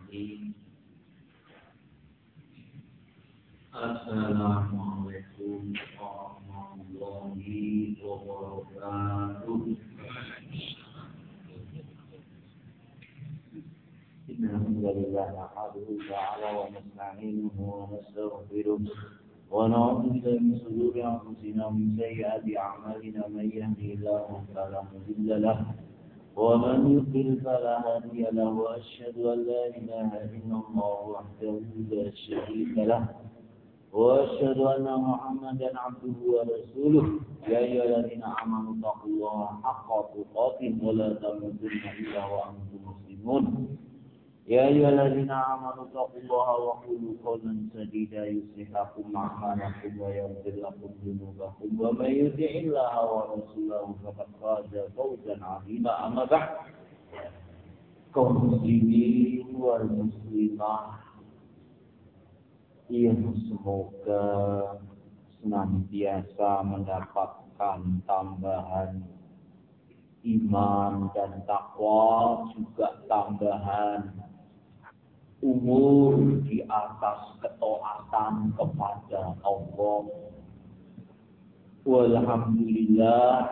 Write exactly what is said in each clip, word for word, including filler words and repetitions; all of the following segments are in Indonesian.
Bismillahirrahmanirrahim. Assalamualaikum warahmatullahi wabarakatuh. Innalhamdulillah nahmaduhu ta'ala wa nasta'inuhu wa nastaghfiruh wa na'udzu billahi min shururi anfusina wa min sayyiati a'malina man yahdihillahu fala mudilla lahu wa man yudlil fala hadiya lahu wa asyhadu an la ilaha illallah wahdahu la syarika lahu wa asyhadu anna Muhammadan 'abduhu wa rasuluh. Ya ayyuhalladzina amanu taqullaha haqqa tuqatih wa la tamutunna illa wa antum muslimun. Ya ayyuhalladzina amanu taqullaha wa qulu qawlan sadida yuslih lakum a'malakum wa yaghfir lakum dhunubakum wa may yuti'illaha wa rasulahu faqad faza fawzan 'azima. Amma ba'd. Kaum muslimin wal muslimah yang semoga senantiasa mendapatkan tambahan iman dan takwa, juga tambahan umur di atas ketaatan kepada Allah. Walhamdulillah,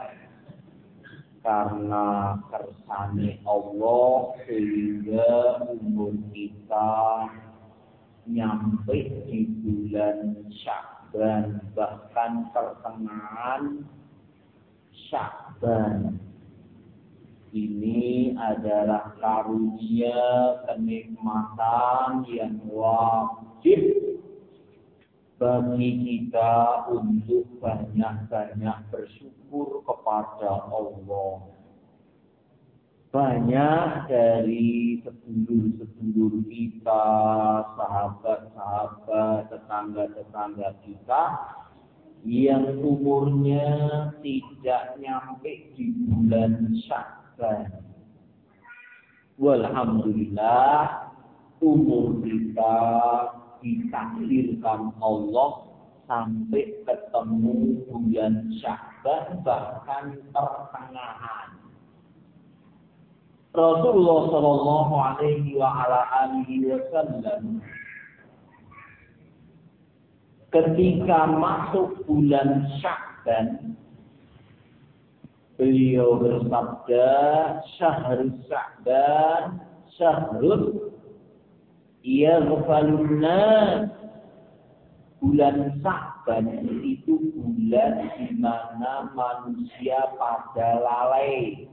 karena kersane Allah sehingga umur kita nyampe di bulan Sya'ban, bahkan pertengahan Sya'ban. Ini adalah karunia kenikmatan yang wajib bagi kita untuk banyak-banyak bersyukur kepada Allah. Banyak dari sedulur-sedulur kita, sahabat-sahabat, tetangga-tetangga kita yang umurnya tidak nyampe di bulan Sya'ban. Walhamdulillah, umur kita ditakdirkan Allah sampai ketemu bulan Sya'ban, bahkan pertengahan. Rasulullah Shallallahu Alaihi wa ala alihi Wasallam ketika masuk bulan Sya'ban, beliau bersabda, "Syahrul Sya'ban, syahrul yaghfalun nas." Bulan Sya'ban itu bulan di mana manusia pada lalai.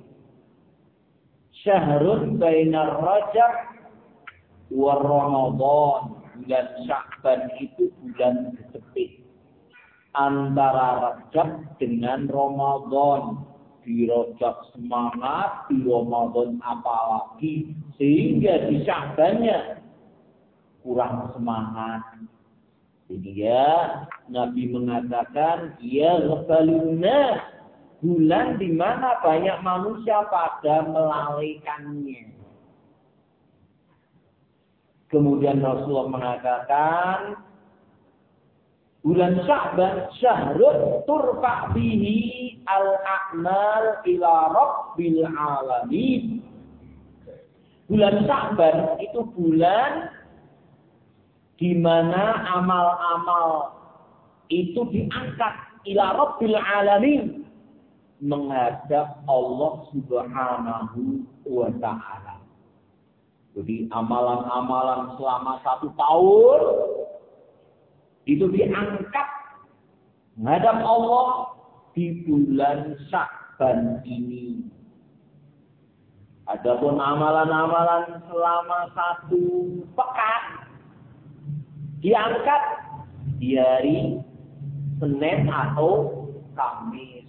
Syahrun bainar Rajab wa Ramadan. Bulan Sya'ban itu bulan kesepit antara Rajab dengan Ramadan. Di Rajab semangat, di Ramadan apalagi, sehingga di Sya'bannya kurang semangat. Jadi ya, Nabi mengatakan, ya ghafaluna, bulan di mana banyak manusia pada melalaikannya. Kemudian Rasulullah mengatakan, bulan Sya'ban syahrun turfa bihi al-a'mal ila rabbil alamin. Bulan Sya'ban itu bulan di mana amal-amal itu diangkat ila rabbil alamin, menghadap Allah Subhanahu wa ta'ala. Jadi amalan-amalan selama satu tahun itu diangkat menghadap Allah di bulan Sya'ban ini. Adapun amalan-amalan selama satu pekan diangkat di hari Senin atau Kamis.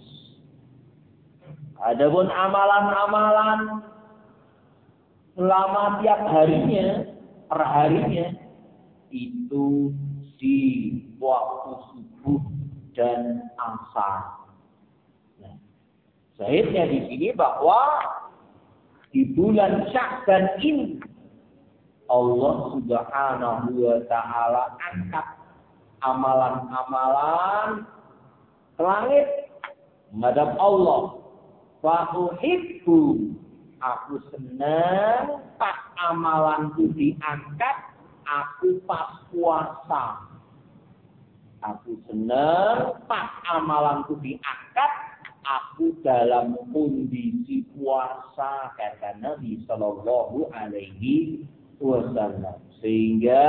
Adapun amalan-amalan selama tiap harinya, per harinya, itu di waktu subuh dan asar. Nah, Zahirnya di sini bahwa di bulan Sya'ban ini Allah Subhanahu wa ta'ala angkat amalan-amalan ke langit menghadap Allah. Fa uhibbu Aku seneng pas amalanku diangkat, aku pas puasa. Aku seneng pas amalanku diangkat, aku dalam kondisi puasa, kata Nabi Sallallahu Alaihi Wasallam. Sehingga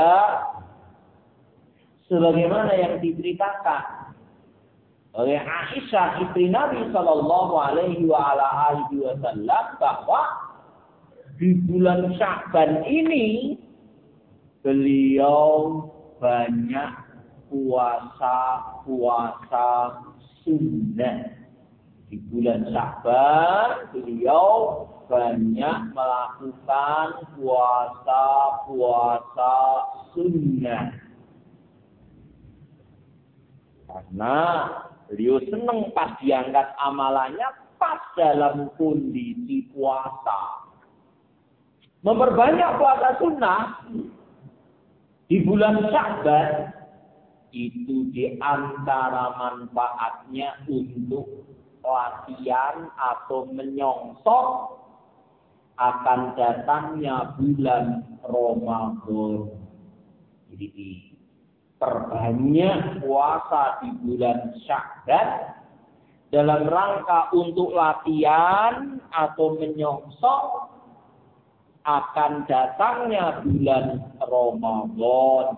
sebagaimana yang diceritakan oleh Aisyah istri Nabi Sallallahu Alaihi Wasallam bahwa di bulan Sya'ban ini beliau banyak puasa-puasa sunnah. Di bulan Sya'ban beliau banyak melakukan puasa-puasa sunnah. Karena beliau senang pas diangkat amalannya pas dalam kondisi puasa. Memperbanyak puasa sunnah di bulan Sya'ban itu di antara manfaatnya untuk latihan atau menyongsong akan datangnya bulan Ramadan. Jadi perbanyak puasa di bulan Sya'ban dalam rangka untuk latihan atau menyongsong akan datangnya bulan Ramadan.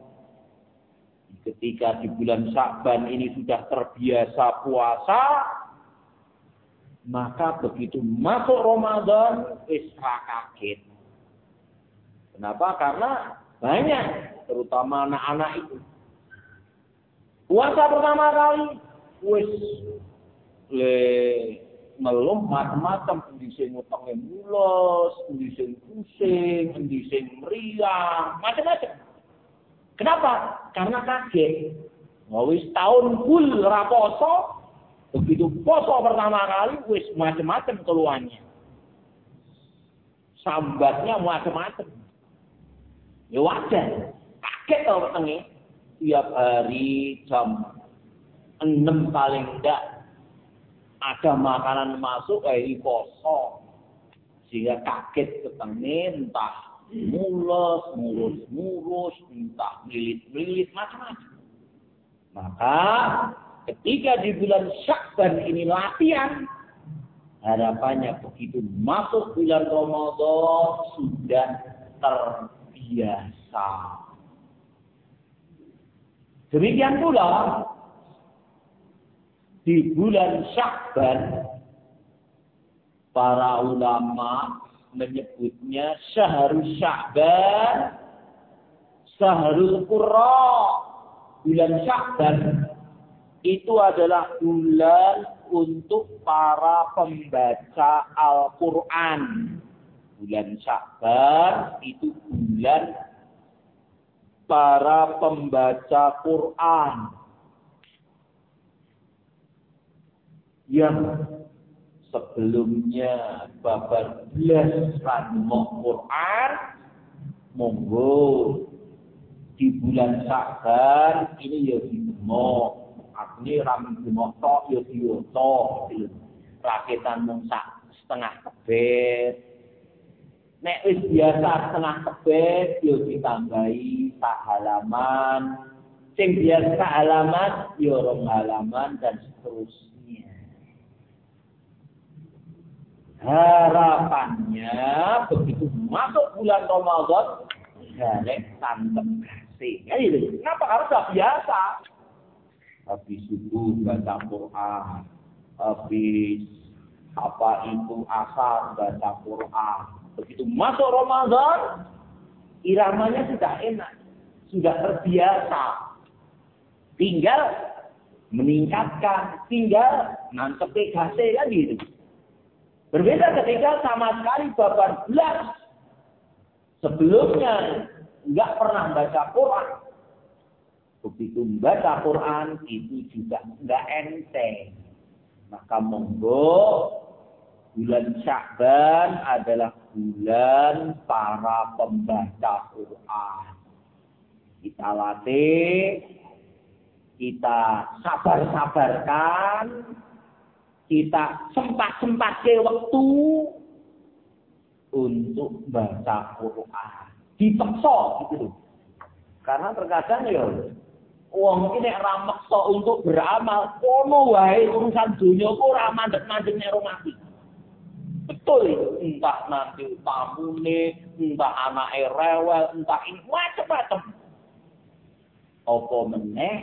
Ketika di bulan Sya'ban ini sudah terbiasa puasa, maka begitu masuk Ramadan, wis kaget. Kenapa? Karena banyak, terutama anak-anak itu. Puasa pertama kali, wis le ngeluh macam-macam, endi sing utenge mules, endi sing pusing, endi sing meriang, macam-macam. Kenapa? Karena kaget. Wis tahun full ora poso, begitu poso pertama kali wis macam-macam keluhannya. Sambatnya macam-macam. Ya wajar. Kaget tau petenge. Tiap hari jam enam paling enggak ada makanan masuk kayak poso. Sehingga kaget petenge entah mulus, mulus, mulus, entah milit-milit, macam-macam. Maka ketika di bulan Sya'ban ini latihan, harapannya begitu masuk bulan Ramadan sudah terbiasa. Demikian pula di bulan Sya'ban para ulama menyebutnya syahrul Sya'ban, syahrul Qurra. Bulan Sya'ban itu adalah bulan untuk para pembaca Al-Quran. Bulan Sya'ban itu bulan para pembaca Quran. Yang sebelumnya babar belas ranmok Quran, monggo di bulan Sya'ban ini ya dimok, artinya rami dimok tok ya diwoto, rakitan mung sak setengah kebet. Nek wis biasa setengah kebet ya ditambahi sak halaman, sing biasa halaman ya rong halaman dan seterusnya. Harapannya begitu masuk bulan Ramadan garek tantem kasih. Kenapa? Karena sudah biasa. Habis subuh baca Quran, habis apa itu asar baca Quran. Begitu masuk Ramadan, iramanya sudah enak, sudah terbiasa. Tinggal meningkatkan, tinggal nantepi kasih kan gitu. Berbeda ketika sama sekali babar belas. Sebelumnya enggak pernah baca Quran. Begitu baca Quran itu juga enggak enteng. Maka monggo bulan Sya'ban adalah bulan para pembaca Quran. Kita latih, kita sabar-sabarkan, kita sempat-sempat ke waktu untuk baca Quran. Dipaksa gitu. Karena terkadang ya wong iki nek ra maksa untuk beramal, kono wae urusan donya kok ora mandeg-mandeg nek mati. Betul itu, entah nanti tamune, entah anake rewel, entah ini macam-macam. Apa meneh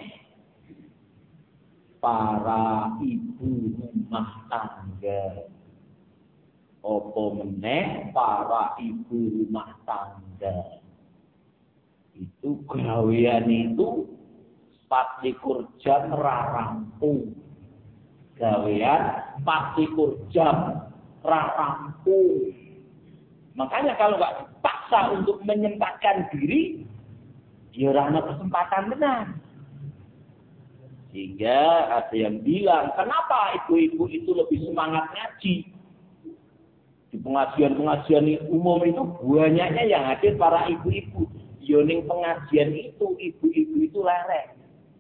para ibu rumah tangga. Apa meneh para ibu rumah tangga. Itu gawean itu patlikur jam rampung. Gawean patlikur jam rampung. Makanya kalau nggak dipaksa untuk menyempatkan diri, ya ora ana kesempatan benar. Sehingga ada yang bilang, kenapa ibu-ibu itu lebih semangat ngaji? Di pengajian-pengajian umum itu banyaknya yang hadir para ibu-ibu. Yoning pengajian itu, ibu-ibu itu lereng.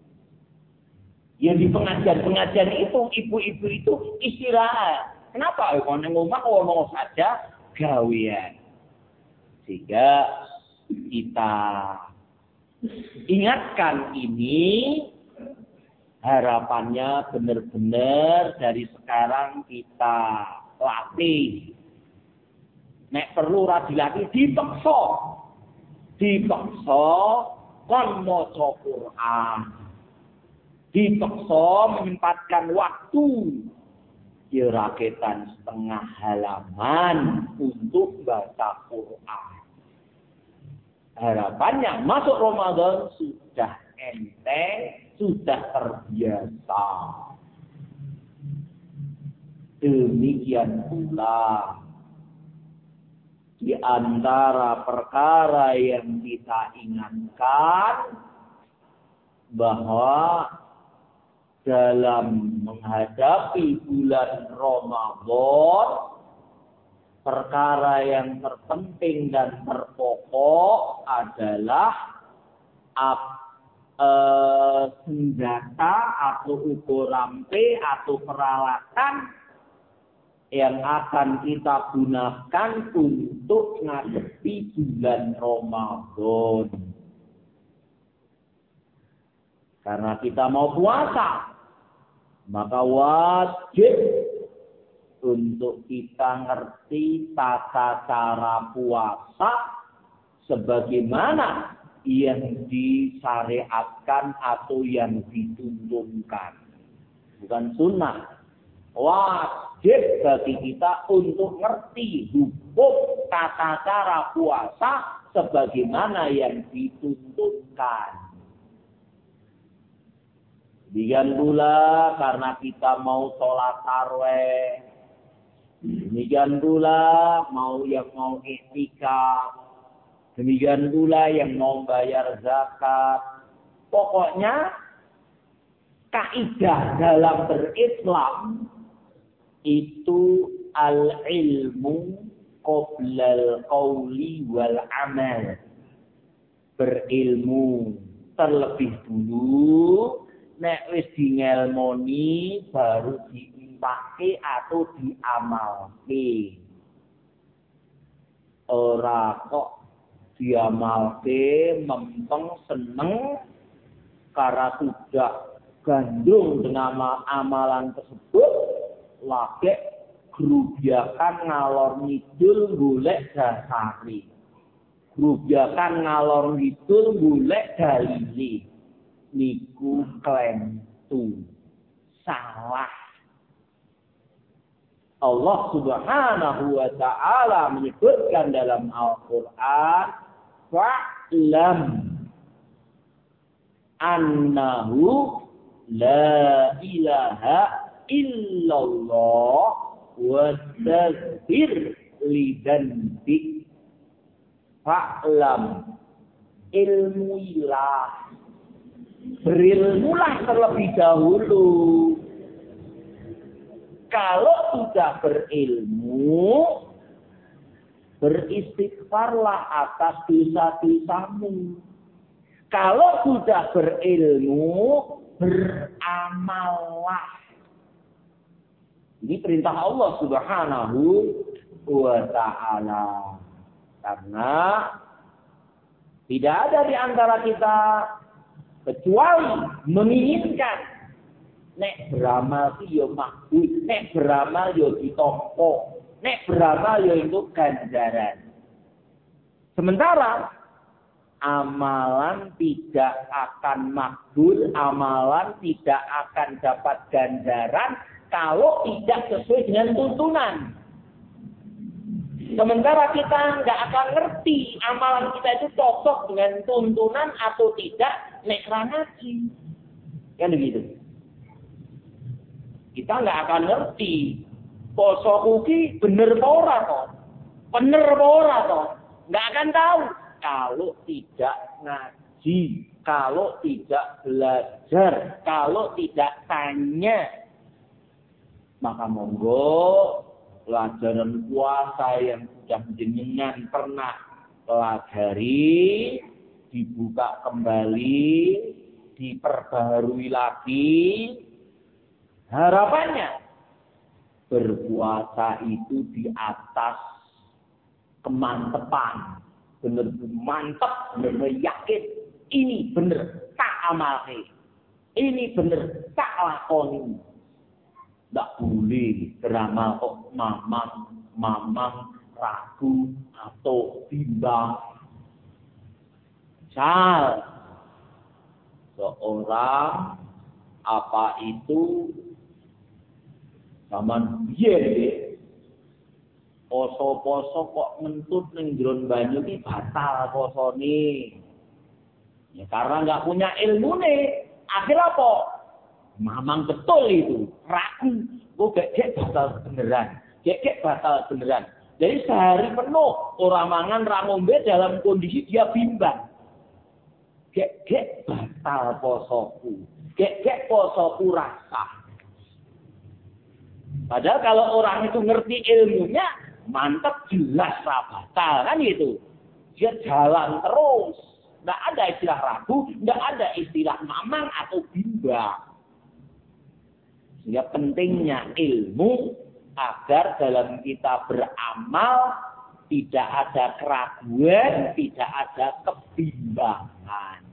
Ya di pengajian-pengajian itu, ibu-ibu itu istirahat. Kenapa? Kalau ngomong ngomong saja gawean. Sehingga kita ingatkan ini, harapannya benar-benar dari sekarang kita latih. Nek perlu ra dilatih dipaksa. Dipaksa kon maca Quran. Dipaksa menyempatkan waktu. Ya raketan setengah halaman untuk baca Quran. Harapannya masuk Ramadan sudah enteng, sudah terbiasa. Demikian pula di antara perkara yang kita ingatkan bahwa dalam menghadapi bulan Ramadan, perkara yang terpenting dan terpokok adalah ap, e, senjata atau ukur rampe atau peralatan yang akan kita gunakan untuk menghadapi bulan Ramadan. Karena kita mau puasa, maka wajib untuk kita ngerti tata cara puasa sebagaimana yang disyariatkan atau yang dituntunkan. Bukan sunnah. Wajib bagi kita untuk ngerti hukum tata cara puasa sebagaimana yang dituntunkan. Demikian pula karena kita mau sholat tarawih. Demikian pula mau yang mau iktikaf. Demikian pula yang mau bayar zakat. Pokoknya kaidah dalam berislam itu al-ilmu qoblal qawli wal amal. Berilmu terlebih dulu. Nek wis dingelmoni baru diimpake atau diamalke. Ora kok diamalke mempeng seneng karena sudah gandung dengan amalan tersebut lagi grubiakan ngalor ngidul golek dasari. Grubiakan ngalor ngidul golek dalili. Niku klaim tu salah. Allah Subhanahu wa taala menyebutkan dalam Al-Qur'an, fa'lam annahu la ilaha illallah wastaghfir li dzanbik. Fa'lam, ilmuilah, berilmulah terlebih dahulu. Kalau sudah berilmu, beristighfarlah atas dosa-dosamu. Kalau sudah berilmu, beramallah. Ini perintah Allah Subhanahu wa ta'ala. Karena tidak ada di antara kita kecuali menginginkan nek beramal ki yo makbul, nek beramal yo ditampa, nek beramal yo itu ganjaran. Sementara amalan tidak akan makbul, amalan tidak akan dapat ganjaran kalau tidak sesuai dengan tuntunan. Sementara kita nggak akan ngerti amalan kita itu cocok dengan tuntunan atau tidak, nek ngaji. Kan begitu. Kita nggak akan ngerti poso kuki bener apa ora toh. Bener apa ora toh. Nggak akan tahu kalau tidak ngaji, kalau tidak belajar, kalau tidak tanya. Maka monggo pelajaran puasa yang sudah jenengan pernah pelajari dibuka kembali, diperbaharui lagi. Harapannya berpuasa itu di atas kemantepan, benar-benar mantap, benar-benar yakin ini benar tak amalke, ini benar tak lakoni. Tidak boleh beramal kok mamang, mamang, ragu, atau bimbang. Misal, seorang apa itu zaman biyen poso-poso kok mentut ning jero banyu iki batal posone. Ya karena nggak punya ilmu nih. Akhir apa? Mamang betul itu, ragu, kok gek batal beneran, gek batal beneran. Jadi sehari penuh orang mangan ra ngombe dalam kondisi dia bimbang. Gek batal posoku, gek posoku rasa. Padahal kalau orang itu ngerti ilmunya, mantap jelas ra batal kan gitu. Dia jalan terus, nggak ada istilah ragu, nggak ada istilah mamang atau bimbang. Sehingga pentingnya ilmu agar dalam kita beramal tidak ada keraguan, tidak ada kebimbangan.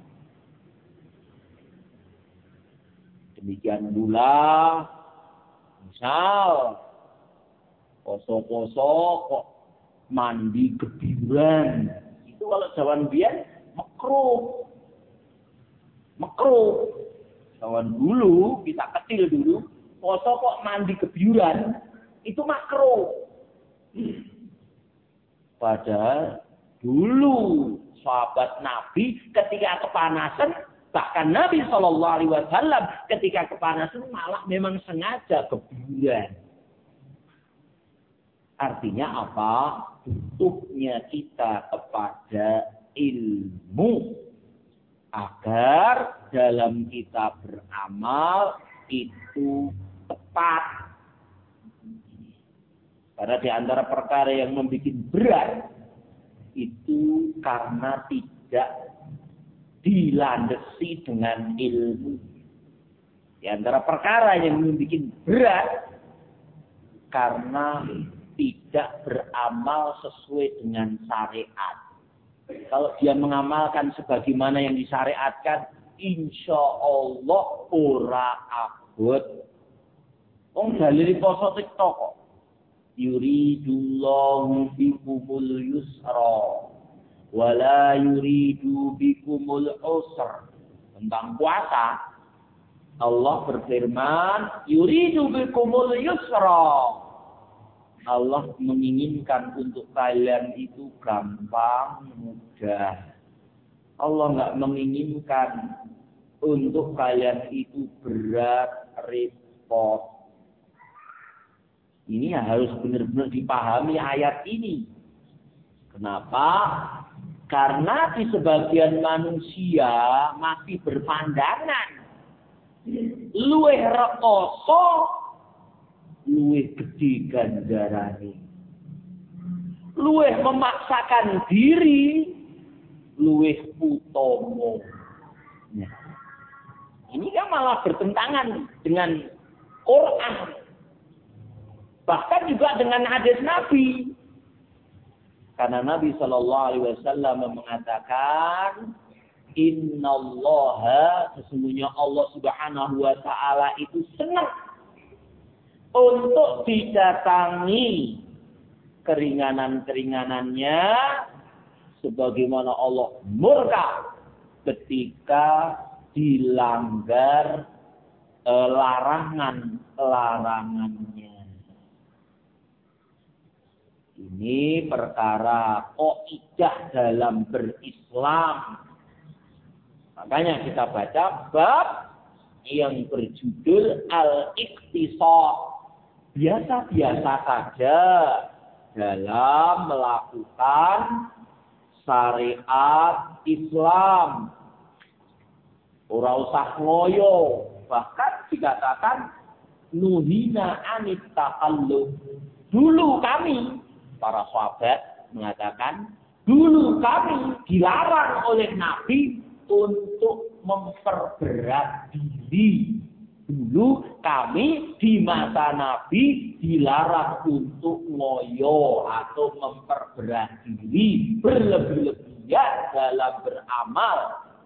Demikian pula, misal poso-poso kok mandi kebiruan, itu kalau zaman biyen makruh, makruh. Zaman dulu kita kecil dulu. Poso kok mandi kebiuran, itu makruh. Padahal dulu sahabat Nabi ketika kepanasan, bahkan Nabi shallallahu alaihi wasallam ketika kepanasan malah memang sengaja kebiuran. Artinya apa? Butuhnya kita kepada ilmu agar dalam kita beramal itu tepat. Karena di antara perkara yang membuat berat itu karena tidak dilandasi dengan ilmu. Di antara perkara yang membuat berat karena tidak beramal sesuai dengan syariat. Kalau dia mengamalkan sebagaimana yang disyariatkan, insya Allah ora abot. Wong dalil poso TikTok kok. Yuridullahu bikumul yusra wala yuridu bikumul usra. Tentang puasa Allah berfirman, yuridu bikumul yusra. Allah menginginkan untuk kalian itu gampang, mudah. Allah enggak menginginkan untuk kalian itu berat, repot. Ini harus benar-benar dipahami ayat ini. Kenapa? Karena di sebagian manusia masih berpandangan luwih rekoso, luwih gede ganjarane. Luwih memaksakan diri, luwih utama. Nah, ini kan malah bertentangan dengan Quran. Bahkan juga dengan hadis Nabi. Karena Nabi Shallallahu Alaihi Wasallam mengatakan, Innallaha, sesungguhnya Allah Subhanahu Wa Taala itu senang untuk didatangi keringanan-keringanannya, sebagaimana Allah murka ketika dilanggar eh, larangan-larangannya. Ini perkara kaidah dalam berislam. Makanya kita baca bab yang berjudul Al-Iqtisad. Biasa-biasa saja dalam melakukan syariat Islam. Ora usah ngoyo. Bahkan dikatakan nuhina anit taqallub. Dulu kami, para sahabat mengatakan, dulu kami dilarang oleh Nabi untuk memperberat diri. Dulu kami di masa Nabi dilarang untuk ngoyo atau memperberat diri, berlebih-lebihan dalam beramal.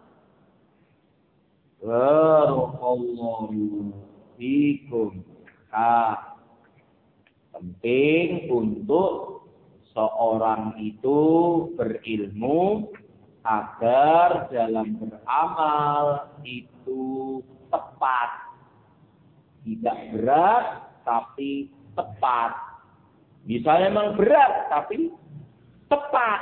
Barakallahu fikum. Ah, penting untuk seorang itu berilmu agar dalam beramal itu tepat. Tidak berat tapi tepat. Misalnya memang berat tapi tepat.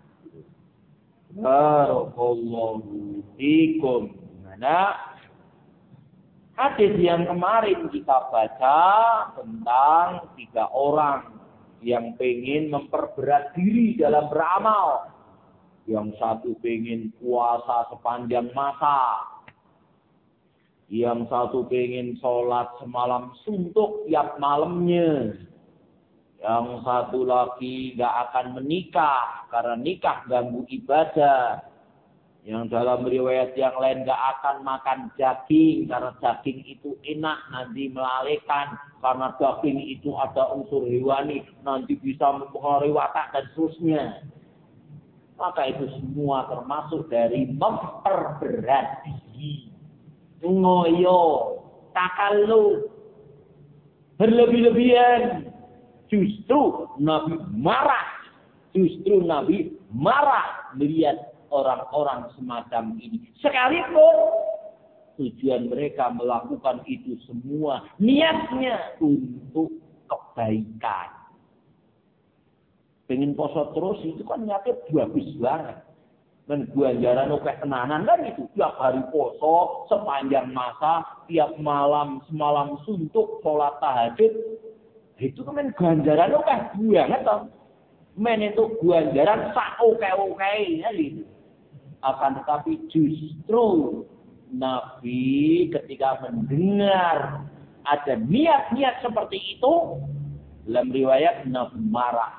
Barakallahu fikum. Mana hadis yang kemarin kita baca tentang tiga orang yang pengen memperberat diri dalam beramal. Yang satu pengen puasa sepanjang masa. Yang satu pengen sholat semalam suntuk tiap malamnya. Yang satu lagi gak akan menikah karena nikah ganggu ibadah. Yang dalam riwayat yang lain gak akan makan daging karena daging itu enak nanti melalekan. Karena daging itu ada unsur hewani nanti bisa mempengaruhi watak dan seterusnya. Maka itu semua termasuk dari memperberat diri. Ngoyo, takalluf, berlebih-lebihan. Justru Nabi marah. Justru Nabi marah melihat orang-orang semacam ini. Sekalipun tujuan mereka melakukan itu semua niatnya untuk kebaikan. Pengen poso terus itu kan niatnya bagus banget. Dan ganjaran akeh tenanan kan itu. Tiap hari poso sepanjang masa, tiap malam semalam suntuk sholat tahajud. Itu kan ganjaran akeh banget toh. Men itu ganjaran sak oke-oke ya gitu. Akan tetapi justru Nabi ketika mendengar ada niat-niat seperti itu, dalam riwayat Nabi marah.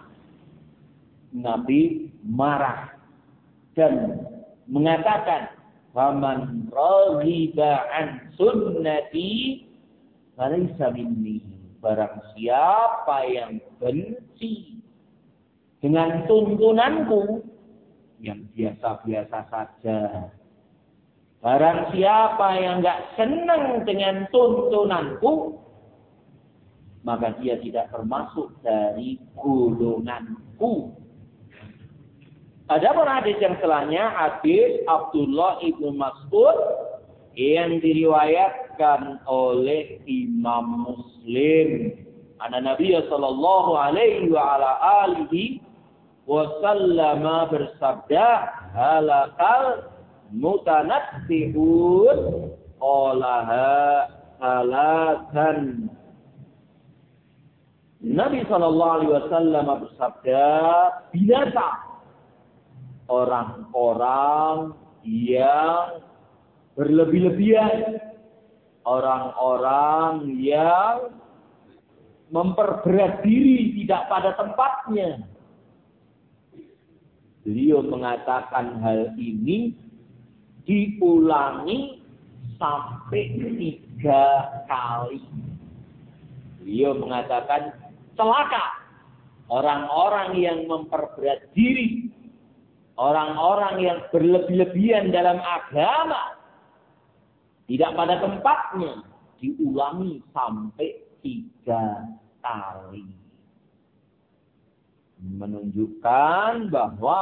Nabi marah dan mengatakan, "Faman raghiba an sunnati falaysa minni." Barang siapa yang benci dengan tuntunanku yang biasa-biasa saja. Barang siapa yang enggak senang dengan tuntunanku, maka dia tidak termasuk dari golonganku. Ada pun hadis yang selanjutnya, hadis Abdullah ibnu Mas'ud yang diriwayatkan oleh Imam Muslim. Ana Nabi sallallahu alaihi wa ala alihi wasallam bersabda, halakal mutanatsihun qalaha halakan. Nabi sallallahu alaihi wasallam bersabda, binasa orang-orang yang berlebih-lebihan, orang-orang yang memperberat diri tidak pada tempatnya. Beliau mengatakan hal ini diulangi sampai tiga kali. Beliau mengatakan celaka orang-orang yang memperberat diri, orang-orang yang berlebih-lebihan dalam agama, tidak pada tempatnya, diulangi sampai tiga kali. Menunjukkan bahwa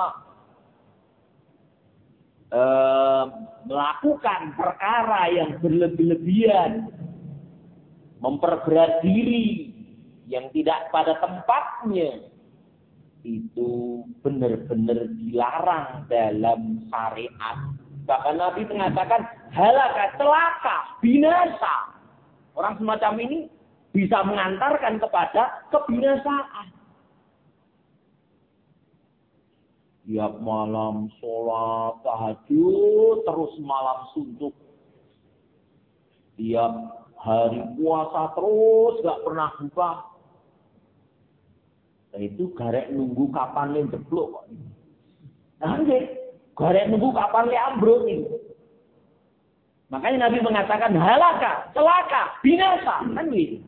eh, melakukan perkara yang berlebih-lebihan, memperberat diri yang tidak pada tempatnya, itu benar-benar dilarang dalam syariat. Bahkan Nabi mengatakan halaka, celaka, binasa. Orang semacam ini bisa mengantarkan kepada kebinasaan. Tiap malam sholat tahajud, terus malam suntuk. Tiap hari puasa terus, gak pernah buka. Nah, itu garek nunggu kapan le jeblok kok. Nah, garek nunggu kapan le ambruk ini. Makanya Nabi mengatakan halaka, celaka, binasa, kan gitu.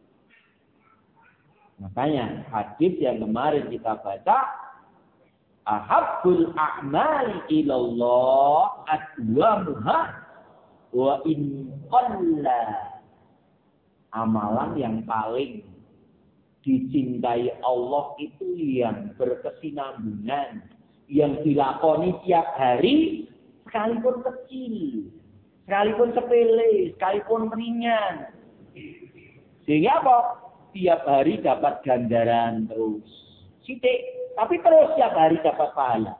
Makanya hadis yang kemarin kita baca, ahabbul a'mali ilallah adwamuha wa in qalla. Amalan yang paling dicintai Allah itu yang berkesinambungan, yang dilakoni tiap hari, sekalipun kecil, sekalipun sepele, sekalipun ringan. Sehingga apa? Tiap hari dapat ganjaran terus. Sithik, tapi terus tiap hari dapat pahala.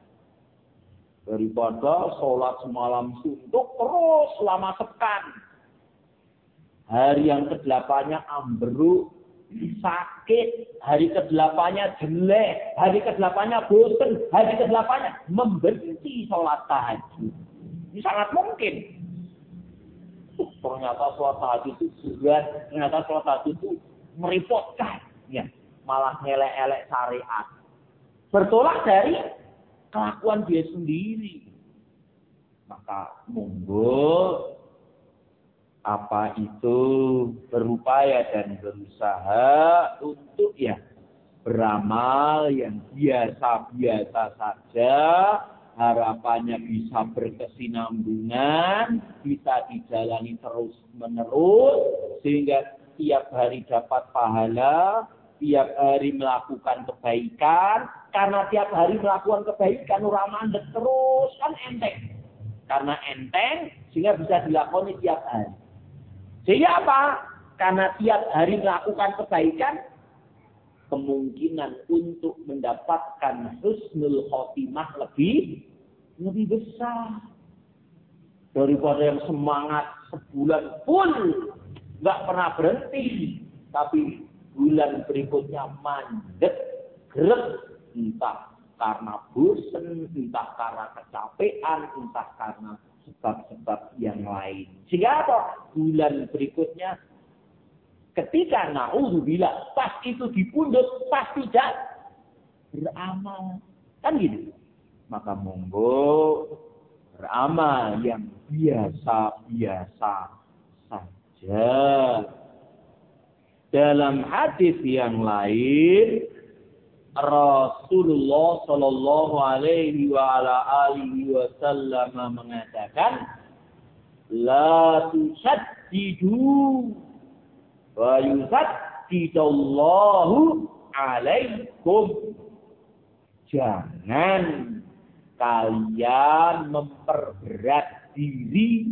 Daripada sholat semalam suntuk terus selama sepekan. Hari yang kedelapannya ambruk, sakit, hari kedelapannya jelek, hari kedelapannya bosan, hari kedelapannya membenci sholat tahajud. Ini sangat mungkin. Ternyata sholat tahajud itu berat, ternyata sholat tahajud itu merepotkan, ya, malah ngelek-elek syariat. Bertolak dari kelakuan dia sendiri. Maka monggo apa itu berupaya dan berusaha untuk ya beramal yang biasa-biasa saja, harapannya bisa berkesinambungan, bisa dijalani terus-menerus, sehingga tiap hari dapat pahala, tiap hari melakukan kebaikan. Karena tiap hari melakukan kebaikan, ora mandek terus, kan enteng. Karena enteng, sehingga bisa dilakoni tiap hari. Sehingga apa? Karena tiap hari melakukan kebaikan, kemungkinan untuk mendapatkan husnul khotimah lebih lebih besar daripada yang semangat sebulan full nggak pernah berhenti, tapi bulan berikutnya mandek, grep, entah karena bosan, entah karena kecapean, entah karena sebab-sebab yang lain. Sehingga apa? Bulan berikutnya ketika na'udzubillah pas itu dipundhut, pas tidak beramal. Kan gitu. Maka monggo beramal yang biasa-biasa saja. Dalam hadis yang lain, Rasulullah Shallallahu Alaihi wa ala alihi Wasallam mengatakan, la tusaddidu wa yusaddidallahu alaikum. Jangan kalian memperberat diri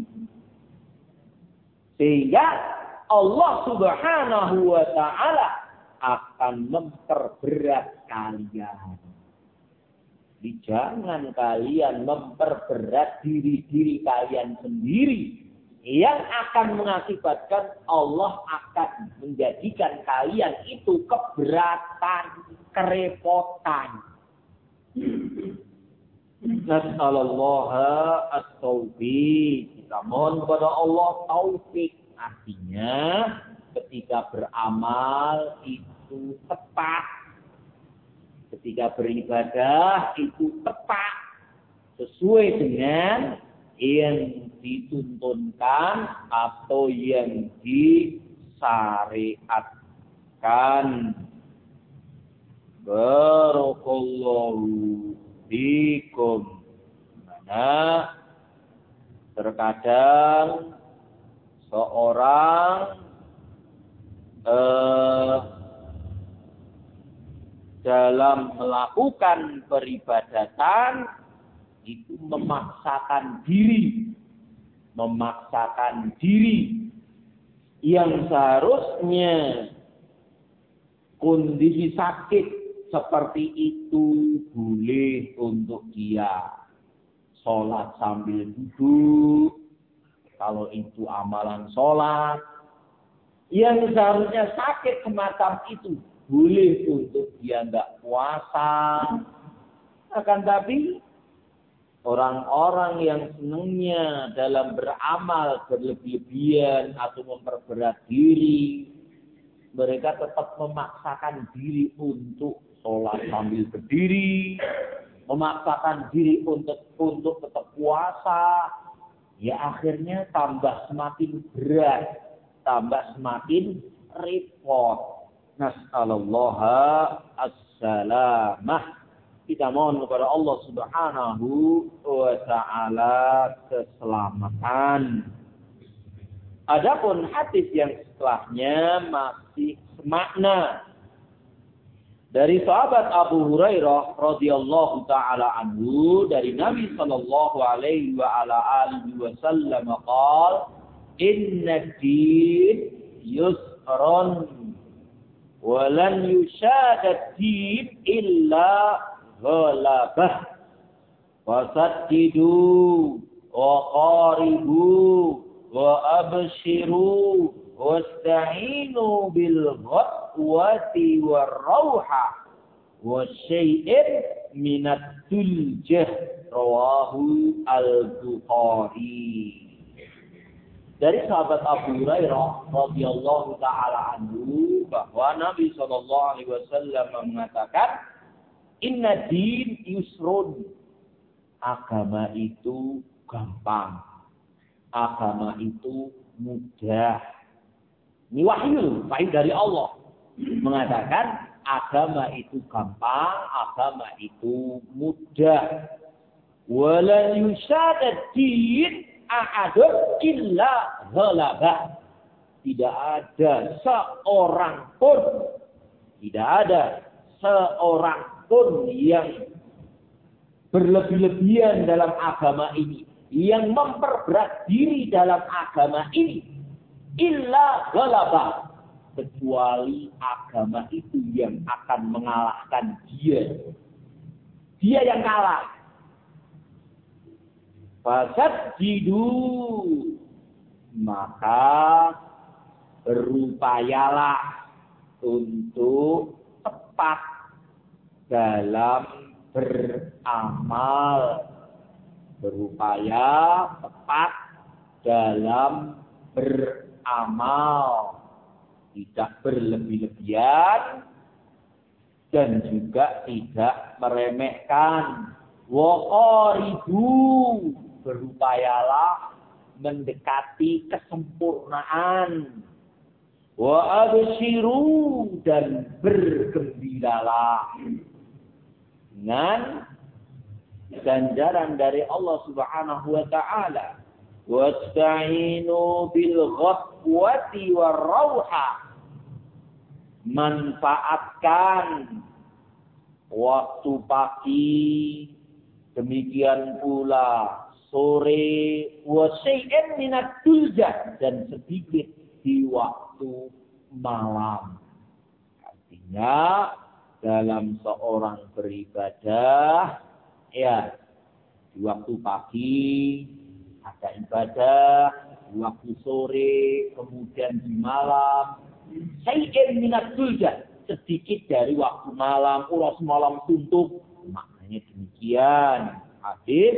sehingga Allah Subhanahu wa taala akan memperberat kalian. Jadi jangan kalian memperberat diri-diri kalian sendiri, yang akan mengakibatkan Allah akan menjadikan kalian itu keberatan, kerepotan. Nasallallahu at-taufiq. Kita mohon kepada Allah taufik. Artinya ketika beramal itu tepat, ketika beribadah itu tepat, sesuai dengan yang dituntunkan atau yang disyariatkan. Barakallahu fikum. Mana terkadang seorang eh, dalam melakukan peribadatan itu memaksakan diri, memaksakan diri yang seharusnya kondisi sakit seperti itu boleh untuk dia sholat sambil duduk. Kalau itu amalan sholat, yang seharusnya sakit semacam itu boleh untuk dia nggak puasa. Akan tapi orang-orang yang senangnya dalam beramal berlebih-lebihan atau memperberat diri, mereka tetap memaksakan diri untuk sholat sambil berdiri, memaksakan diri untuk untuk tetap puasa. Ya akhirnya tambah semakin berat, tambah semakin repot. Nas'alullaha as-salamah. Kita mohon kepada Allah Subhanahu wa taala keselamatan. Adapun hadis yang setelahnya masih semakna. Dari sahabat Abu Hurairah radhiyallahu taala anhu, dari Nabi sallallahu alaihi wa ala alihi wasallam qala inna ad-din yusrun wa lan yushada ad-din illa ghalabah fasaddidu wa qaribu wa abshiru wasta'inu bil ghadwati war rauha wa syai'in minat tuljah rawahu al-Bukhari. Dari sahabat Abu Hurairah radhiyallahu taala anhu bahwa Nabi sallallahu alaihi wasallam mengatakan inna din yusrun, agama itu gampang, agama itu mudah. Ini wahyu, wahyu dari Allah mengatakan agama itu gampang, agama itu mudah. Wala yushadad din ahadun illa ghalabah. Tidak ada seorang pun, tidak ada seorang pun yang berlebih-lebihan dalam agama ini, yang memperberat diri dalam agama ini, illa ghalabah, kecuali agama itu yang akan mengalahkan dia. Dia yang kalah. Fasaddidu, maka berupayalah untuk tepat dalam beramal. Berupaya tepat dalam beramal, tidak berlebih-lebihan dan juga tidak meremehkan. Wa qaribu, berupayalah mendekati kesempurnaan. Wa abshiru, dan bergembiralah dengan ganjaran dari Allah Subhanahu wa taala. Wasta'inu bil ghadwati war rauha, manfaatkan waktu pagi, demikian pula sore, wa syai'in minad duljah, dan sedikit di waktu malam. Artinya dalam seorang beribadah, ya, di waktu pagi ada ibadah, di waktu sore, kemudian di malam. Syai'in minad duljah, sedikit dari waktu malam, ulas malam suntuk. Maknanya demikian. Hadis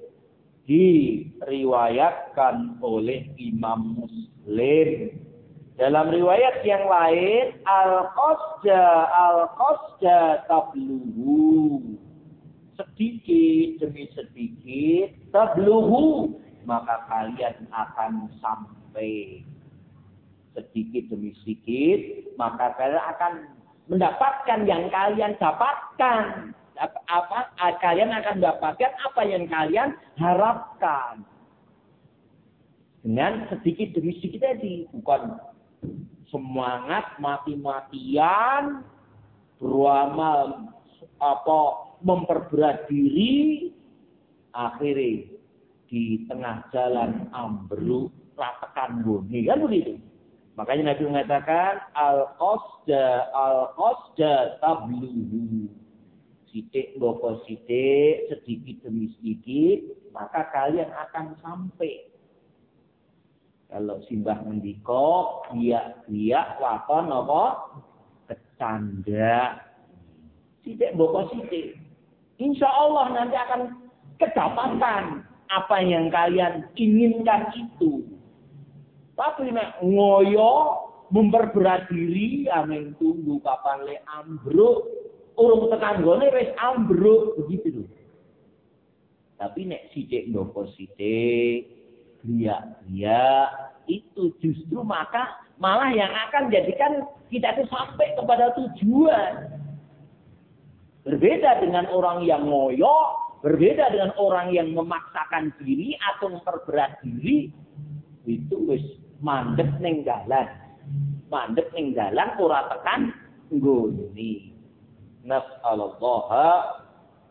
diriwayatkan oleh Imam Muslim. Dalam riwayat yang lain, al-qasda al-qasda tabluhu, sedikit demi sedikit, tabluhu, maka kalian akan sampai. Sedikit demi sedikit, maka kalian akan mendapatkan yang kalian dapatkan. Apa, apa kalian akan mendapatkan apa yang kalian harapkan. Dengan sedikit demi sedikit tadi, bukan semangat mati-matian beramal apa memperberat diri, akhirnya di tengah jalan ambruk ratakan bumi, kan begitu. Makanya Nabi mengatakan al-qasda al-qasda tabluhu. Sidik boko sidik, sedikit demi sedikit, maka kalian akan sampai. Kalau simbah mendiko, biak-biak, wakon apa? Kecanda. Sidik boko sidik. Insya Allah nanti akan kedapatan apa yang kalian inginkan itu. Tapi nek ngoyo memperberat diri, amin tunggu kapan le ambruk. Urung tekan gone wis ambruk begitu lho. Tapi nek sithik ndoko sithik, riak-riak itu justru maka malah yang akan jadikan kita itu sampai kepada tujuan. Berbeda dengan orang yang ngoyo, berbeda dengan orang yang memaksakan diri atau memperberat diri, itu wis mandek ning dalan. Mandek ning dalan ora tekan nggone. Nas'alallah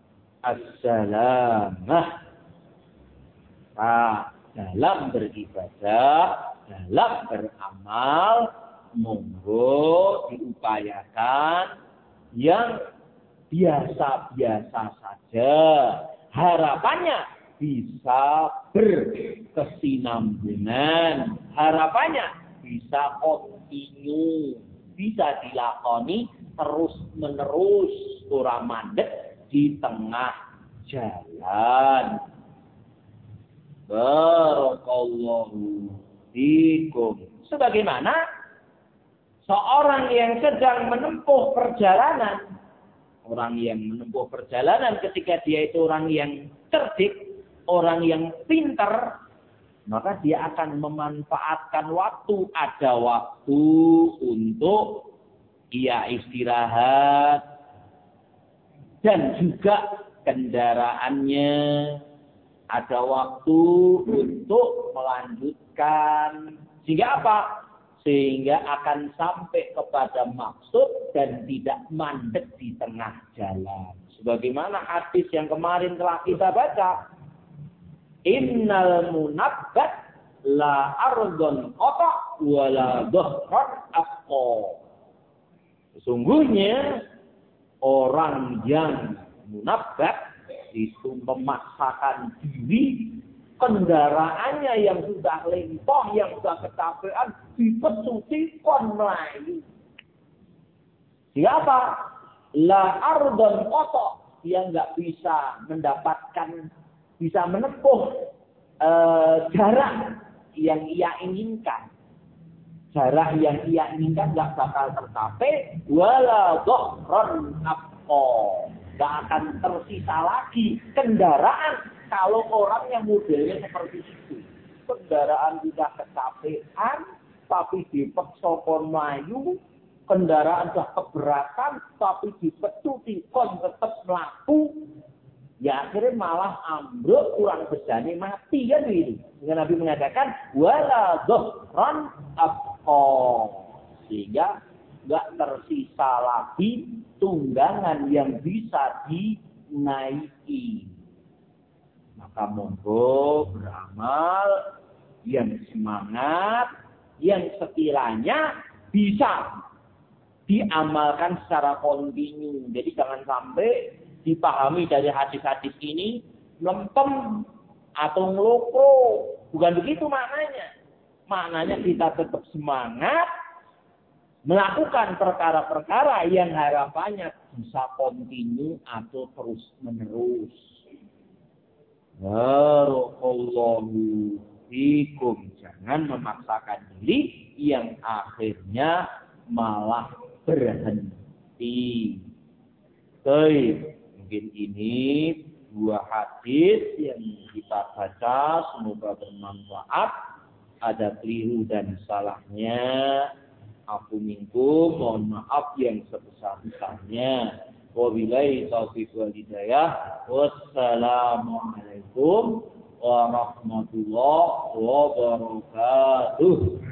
as-salamah. Nah, dalam beribadah, dalam beramal, monggo diupayakan yang biasa-biasa saja. Harapannya bisa berkesinambungan. Harapannya bisa kontinu, bisa dilakoni terus menerus, ora mandek di tengah jalan. Barakallahu fikum. Sebagaimana seorang yang sedang menempuh perjalanan, orang yang menempuh perjalanan ketika dia itu orang yang cerdik, orang yang pintar, maka dia akan memanfaatkan waktu. Ada waktu untuk ia istirahat dan juga kendaraannya ada waktu untuk melanjutkan. Sehingga apa? Sehingga akan sampai kepada maksud dan tidak mandek di tengah jalan. Sebagaimana hadis yang kemarin telah kita baca. Innal munabbat la ardon qata wala dhahran aqqa. Sesungguhnya orang yang munabbat itu memaksakan diri, kendaraannya yang sudah lempoh, yang sudah kecapean, dipesuti kon melayu. Siapa? La ardon kotok, dia nggak bisa mendapatkan, bisa menempuh uh, jarak yang ia inginkan. Jarak yang ia inginkan nggak bakal tercapai, wala dhahran aqqa. Nggak akan tersisa lagi kendaraan kalau orang yang modelnya seperti itu. Kendaraan sudah kecapean, tapi dipeksa kon mlayu. Kendaraan sudah keberatan, tapi dipetuti kon tetap melaku. Ya akhirnya malah ambruk, kurang bejane mati kan gitu. Dengan Nabi mengatakan wala dhahran aqqa. Sehingga nggak tersisa lagi tunggangan yang bisa dinaiki. Maka monggo beramal yang semangat, yang sekiranya bisa diamalkan secara kontinu. Jadi jangan sampai dipahami dari hadis-hadis ini lempem atau ngeloko. Bukan begitu maknanya. Maknanya kita tetap semangat melakukan perkara-perkara yang harapannya bisa kontinu atau terus menerus. Barakallahu fikum. Jangan memaksakan diri yang akhirnya malah berhenti. Baik, mungkin ini dua hadis yang kita baca, semoga bermanfaat. Ada keliru dan salahnya, afu minkum, mohon maaf yang sebesar-besarnya. Wabillahi taufiq wal hidayah. Wassalamualaikum warahmatullahi wabarakatuh.